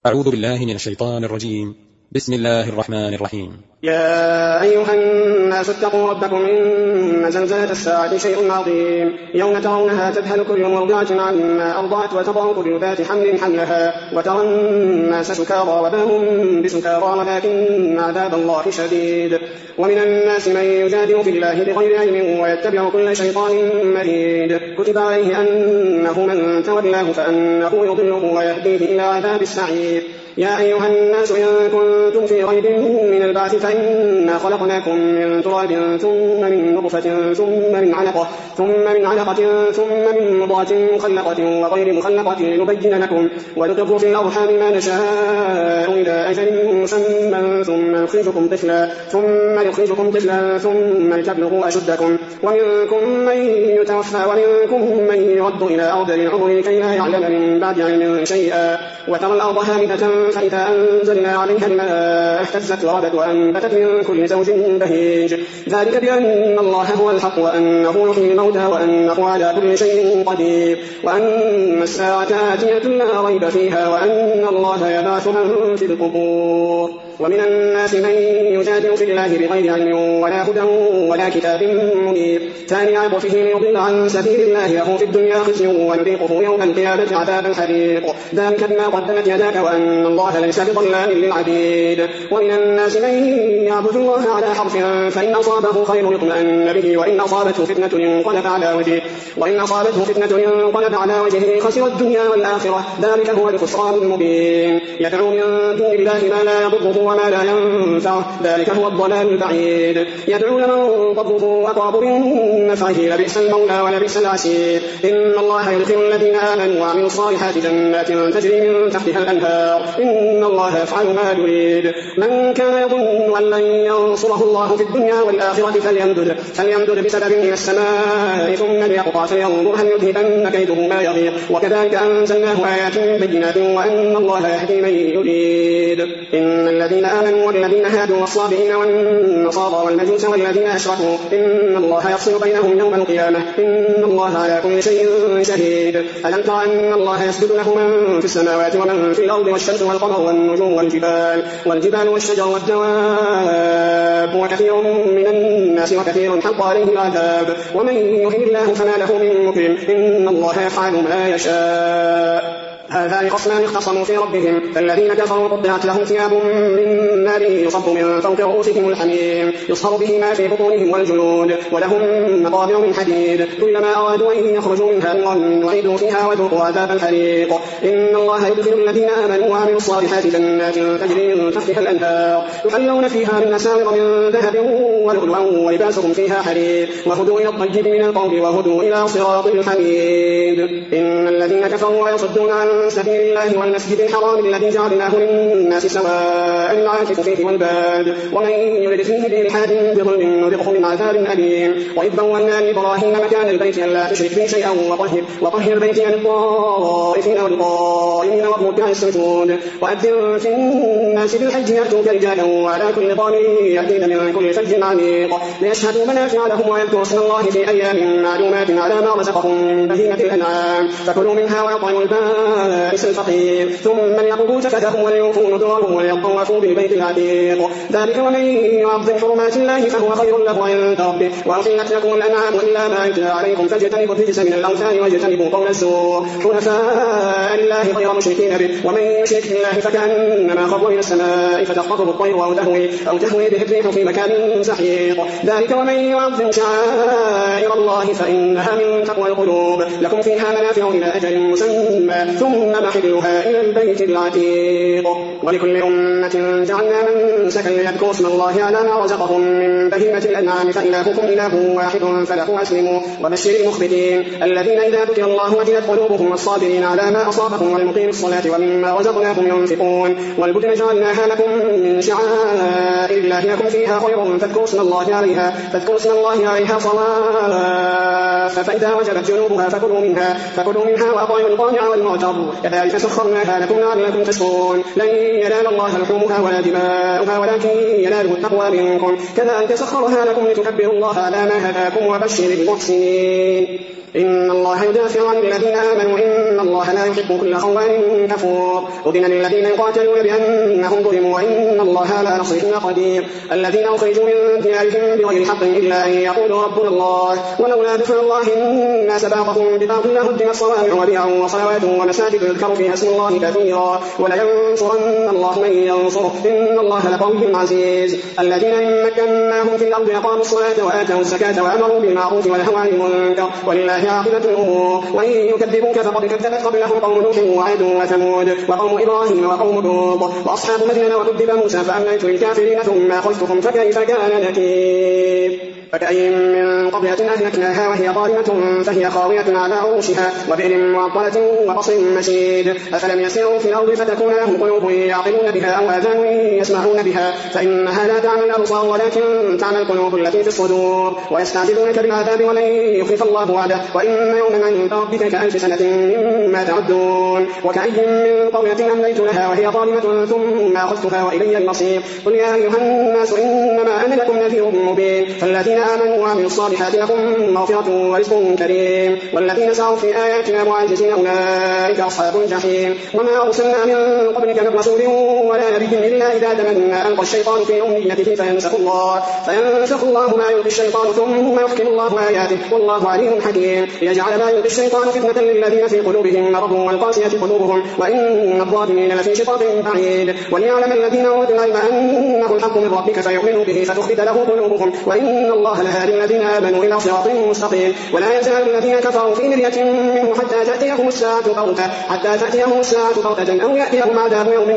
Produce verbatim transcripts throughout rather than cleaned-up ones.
أعوذ بالله من الشيطان الرجيم. بسم الله الرحمن الرحيم. يا أيها الناس اتقوا ربكم إن زلزلة الساعة شيء عظيم يوم ترونها تذهل كل مرضعة عما أرضعت وتضع كل ذات حمل حملها وترى الناس سكارى وما هم بسكارى ولكن عذاب الله شديد. ومن الناس من يجادل في الله بغير علم ويتبع كل شيطان مريد كتب عليه أنه من تولاه فأنه يضله ويهديه إلى عذاب السعير. يا أيها الناس إن كنتم في ريب من البعث فإنا خلقناكم من تراب ثم من نطفة ثم من علقة ثم من علقة ثم من مضغة مخلقة وغير مخلقة لنبين لكم ونقر في الأرحام ما نشاء إلى أجل مسمى ثم نخرجكم طفلا ثم نخرجكم طفلا ثم لتبلغوا أشدكم ومنكم من يتوفى ومنكم من يرد إلى أرض العمر كي لا يعلم من بعد علم شيئا. وترى الأرض هامدة فإذا أنزلنا عليها الماء اهتزت وربت وأنبتت من كل زوج بهيج ذلك بأن الله هو الحق وأنه يحيي الموتى وأنه على كل شيء قدير وأن الساعة آتية لا ريب فيها وأن الله يبعث من في القبور. ومن الناس من يجادل في الله بغير علم ولا هدى ولا كتاب منير ثاني عطفه ليضل عن سبيل الله له في الدنيا خزي ونذيقه يوم القيامة عذاب الحريق ذلك بما قدمت يداك وأن الله ليس بظلام للعبيد. ومن الناس من يعبد الله على حرف فإن أصابه خير اطمأن به وإن أصابته فتنة انقلب على وجهه وإن أصابته فتنة انقلب على وجهه خسر الدنيا والآخرة ذلك هو الخسران المبين. يدعو من دون الله ما لا يضره وما لا ينفعه ذلك هو الضلال البعيد. يدعو لمن ضره أقرب من نفعه لبئس المولى ولبئس العشير. إن الله يدخل الذين آمنوا وعملوا الصالحات جنات تجري من تحتها الأنهار إن الله يفعل ما يريد. من كان يظن أن لن ينصره الله في الدنيا والآخرة فليمدد, فليمدد بسبب إلى السماء ثم ليقطع فينظر هل يذهبن كيده ما يغيظ وكذلك أنزلناه آيات بينات وأن الله يهدي من يريد. إن الذين آمنوا والذين هادوا والصابئين والنصارى والمجوس والذين أشركوا إن الله يفصل بينهم يوم القيامة إن الله على كل شيء شهيد. ألم تر أن الله يسجد له من في السماوات ومن في الأرض والشمس والقمر والنجوم والجبال والجبال والشجر والدواب وكثير من الناس وكثير حق عليه العذاب ومن يهن الله فما له من مكرم إن الله يفعل ما يشاء. هذان خصمان اختصموا في ربهم فالذين كفروا قطعت لهم ثياب من نار يصب من فوق رؤوسهم الحميم يصهر به ما في بطونهم والجلود ولهم مقامع من حديد كلما أرادوا أن يخرجوا منها نعيدوا فيها وذوقوا عذاب الحريق. إن الله يدخل الذين آمنوا وعملوا الصالحات جنات تجري من تحتها الأنهار يحلون فيها من أساور من ذهب ولؤلؤا ولباسهم فيها حرير وهدوا إلى الطيب من القول وهدوا إلى صراط الحميد. إن الذين كفروا ويصدون عن سبيل الله والمسجد الحرام الذي جعلناه للناس سواء العاكف فيه والباد ومن يرد فيه بإلحاد بظلم نذقه من عذاب أليم. وإذ بوأنا لإبراهيم مكان البيت ألا تشرك بي شيئا وطهر, وطهر بيتي للطائفين والقائمين والركع السجود وأذن في الناس بالحج يأتوك رجالا وعلى كل ضامر يأتين من كل فج عميق ليشهدوا منافع لهم ويذكروا اسم الله في أيام معلومات على ما رزقهم من بهيمة الأنعام فكلوا منها وأطعموا البائس الفقير ثم ليقضوا تفثهم وليوفوا نذورهم وليطوفوا بالبيت العتيق ذلك ومن يعظم حرمات الله فهو خير له عند ربه. وأحلت لكم الأنعام إلا ما يتلى عليكم فاجتنبوا الرجس من الأوثان واجتنبوا قول الزور حنفاء لله غير مشركين به ومن يشرك بالله فكأنما خر إلى السماء فتخطفه الطير أو تهوي, أو تهوي به الريح في مكان سحيق ذلك ومن يعظم شعائر الله فإنها من تقوى القلوب لكم فيها منافع إلى أجل مسمى ثم محلها إلى البيت العتيق. ولكل أمة جعلنا منسكا ليذكروا اسم الله على ما رزقهم من بهيمة الأنعام فإلهكم إله واحد فله أسلموا. وبشر المخبتين الذين إذا ذكر الله وجلت قلوبهم والصابرين على ما أصابهم والمقيم الصلاة ومما رزقناهم ينفقون. والبدن جعلناها لكم من شعائر الله لكم فيها خير فاذكروا اسم الله عليها فاذكروا اسم الله عليها صواف فإذا وجبت جنوبها فكلوا منها فكلوا منها وأطعموا القانع والمعتر والأرض كذلك سخرناها لكم لعلكم تشكرون لن ينال الله لحومها ولا دماؤها ولكن يناله التقوى منكم كذلك سخرها لكم لتكبروا الله على ما هداكم وبشر المحسنين إن الله يدافع عن الذين آمنوا إن الله لا يحب كل خوان كفور أذن للذين يقاتلون بأنهم ظلموا وإن الله على نصرهم قدير الذين أخرجوا من ديارهم بغير حق إلا أن يقولوا ربنا الله ولولا دفع الله الناس بعضهم ببعض لهدمت صوامع وبيع وصلوات ومساجد يذكر فيها اسم الله كثيرا ولينصرن الله من ينصره إن الله لقوي عزيز الذين إن مكناهم في الأرض أقاموا الصلاة وآتوا الزكاة وأمروا بالمعروف ونهوا عن المنكر ولله عاقبة الأمور وإن يكذبوك فقد كذبت قبلهم قوم نوح وعاد وثمود وقوم إبراهيم وقوم لوط وأصحاب مدين وكذب موسى فأمليت للكافرين ثم أخذتهم فكيف كان نكير فكأي من قرية أهلكناها وهي ظالمة فهي خاوية على عروشها وبئر معطلة وقصر مشيد أفلم يسيروا في الأرض فتكون لهم قلوب يعقلون بها أو آذان يسمعون بها فإنها لا تعمل الأبصار ولكن تعمل القلوب التي في الصدور ويستعجلونك بالعذاب ولن يخلف الله وعده وإن يوما عند ربك كألف سنة مما تعدون وكأي من قرية أمليت لها وهي ظالمة ثم أخذتها وإلي المصير قل يا أيها الناس إنما أنا لكم نذير مبين فالذين آمنوا وعملوا الصالحات لهم مغفرة ورزق كريم والذين سعوا في آياتنا معاجزين أولئك أصحاب الجحيم وما أرسلنا من قبلك من رسول ولا نبي إلا إذا تمنى ألقى الشيطان في أمنيته فينسخ الله فينسخ الله ما يلقي الشيطان ثم يحكم الله آياته والله عليم حكيم ليجعل ما يلقي الشيطان فتنة للذين في قلوبهم مرض والقاسية قلوبهم وإن الظالمين لفي شقاق بعيد وليعلم الذين أوتوا العلم أنه الحق من ربك فيؤمنوا به فتخبت له قلوبهم وإن الله لهادي الذين آمنوا إلى صراط مستقيم ولا يزال الذين كفروا في مرية منه حتى تأتيهم الساعة بغتة حتى تأتيهم الساعة بغتة أو يأتيهم عذاب يوم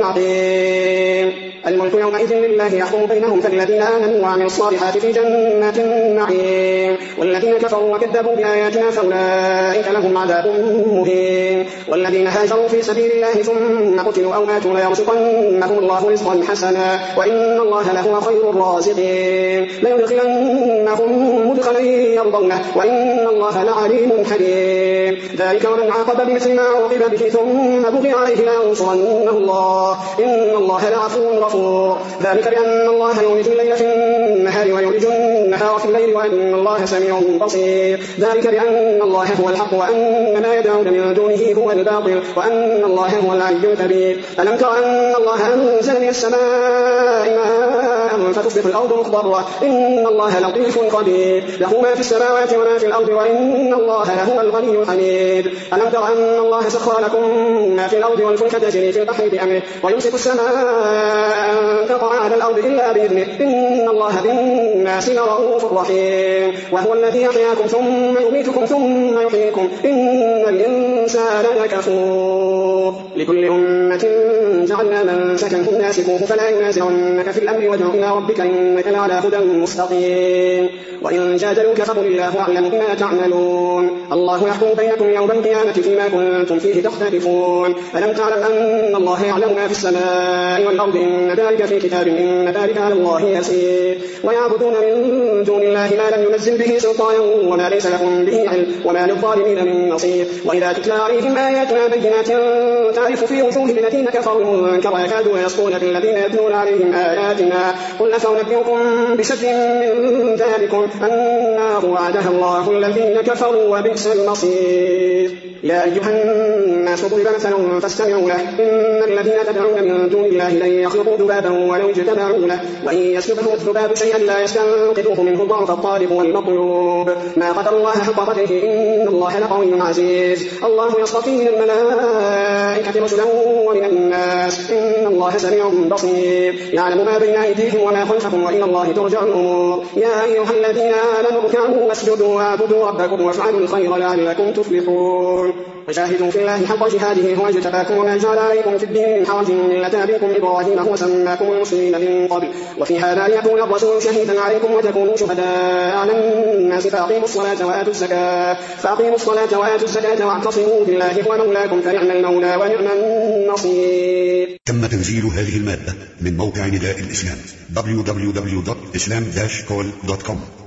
عظيم الملك يومئذ لله يحكم بينهم فالذين آمنوا وعملوا الصالحات في جنات النعيم والذين كفروا وكذبوا بآياتنا فأولئك لهم عذاب مهين والذين هاجروا في سبيل الله ثم قتلوا أو ماتوا ليرزقنهم الله رزقا حسنا وإن الله لهو خير الرازقين ليدخلنهم مدخلا يرضونه وإن الله لعليم حليم ذلك ومن عاقب بمثل ما عوقب به ثم بغي عليه لينصرنه الله إن الله لعفو غفور ذلك بأن الله يولج الليل في النهار ويولج النهار في الليل وأن الله سميع بصير ذلك بأن الله هو الحق وأن ما يدعون من دونه هو الباطل وأن الله هو العلي الكبير ألم تر أن الله أنزل من السماء ماء فتصبح الأرض مخضرة إن الله لطيف خبير له ما في السماوات وما في الأرض وإن الله لهو الغني الحميد ألم تر أن الله سخر لكم ما في الأرض والفلك تجري في البحر بأمره ويمسك السماء أن تقع على الأرض إلا بإذنه إن الله بالناس لرؤوف رحيم وهو الذي يحياكم ثم يميتكم ثم يحييكم إن الإنسان لكفور لكل أمة جعلنا منسكا هم ناسكوه فلا ينازعنك في الأمر وادع إلى ربك إنك لعلى هدى مستقيم وإن جادلوك فقل الله أعلم بما تعملون الله يحكم بينكم يوم القيامة فيما كنتم فيه تختلفون ألم تعلم أن الله يعلم ما في السماء والأرض إن ذلك في كتاب إن ذلك على الله يسير ويعبدون من دون الله ما لم ينزل به سلطانا وما ليس لهم به علم وما للظالمين من نصير وإذا تتلى عليهم آياتنا بينات تعرف في وجوه الذين كفروا المنكر يكادوا يسطون بالذين يتلون عليهم آياتنا قل أفأنبئكم بشر من ذلكم النار وعدها الله الذين كفروا وبئس المصير يا أيها الناس ضرب مثل فاستمعوا له إن الذين تدعون من دون الله لن يخلقوا ذبابا ولو اجتمعوا له وإن يسلبهم الذباب شيئا لا يستنقذوه منه ضعف الطالب والمطلوب ما قدر الله حق قدره إن الله لقوي عزيز الله يصطفي من الملائكة رسلا ومن الناس إن الله سميع بصير يعلم ما بين أيديهم وما خلفهم وإلى الله ترجع الأمور يا أيها الذين آمنوا اركعوا واسجدوا واعبدوا ربكم وافعلوا الخير لعلكم تفلحون وجاهدوا في الله حق جهاده هو اجتباكم وما جعل عليكم في الدين من حرج ملة أبيكم إبراهيم هو سماكم المسلمين من قبل وفي هذا ليكون الرسول شهيدا عليكم وتكونوا شهداء على الناس فأقيموا الصلاة وآتوا الزكاة فأقيموا الصلاة وآتوا الزكاة واعتصموا بالله هو مولاكم فنعم المولى ونعم النصير. تم تنزيل هذه المادة من موقع نداء الإسلام دبليو دبليو دبليو دوت إسلام داش كول دوت كوم.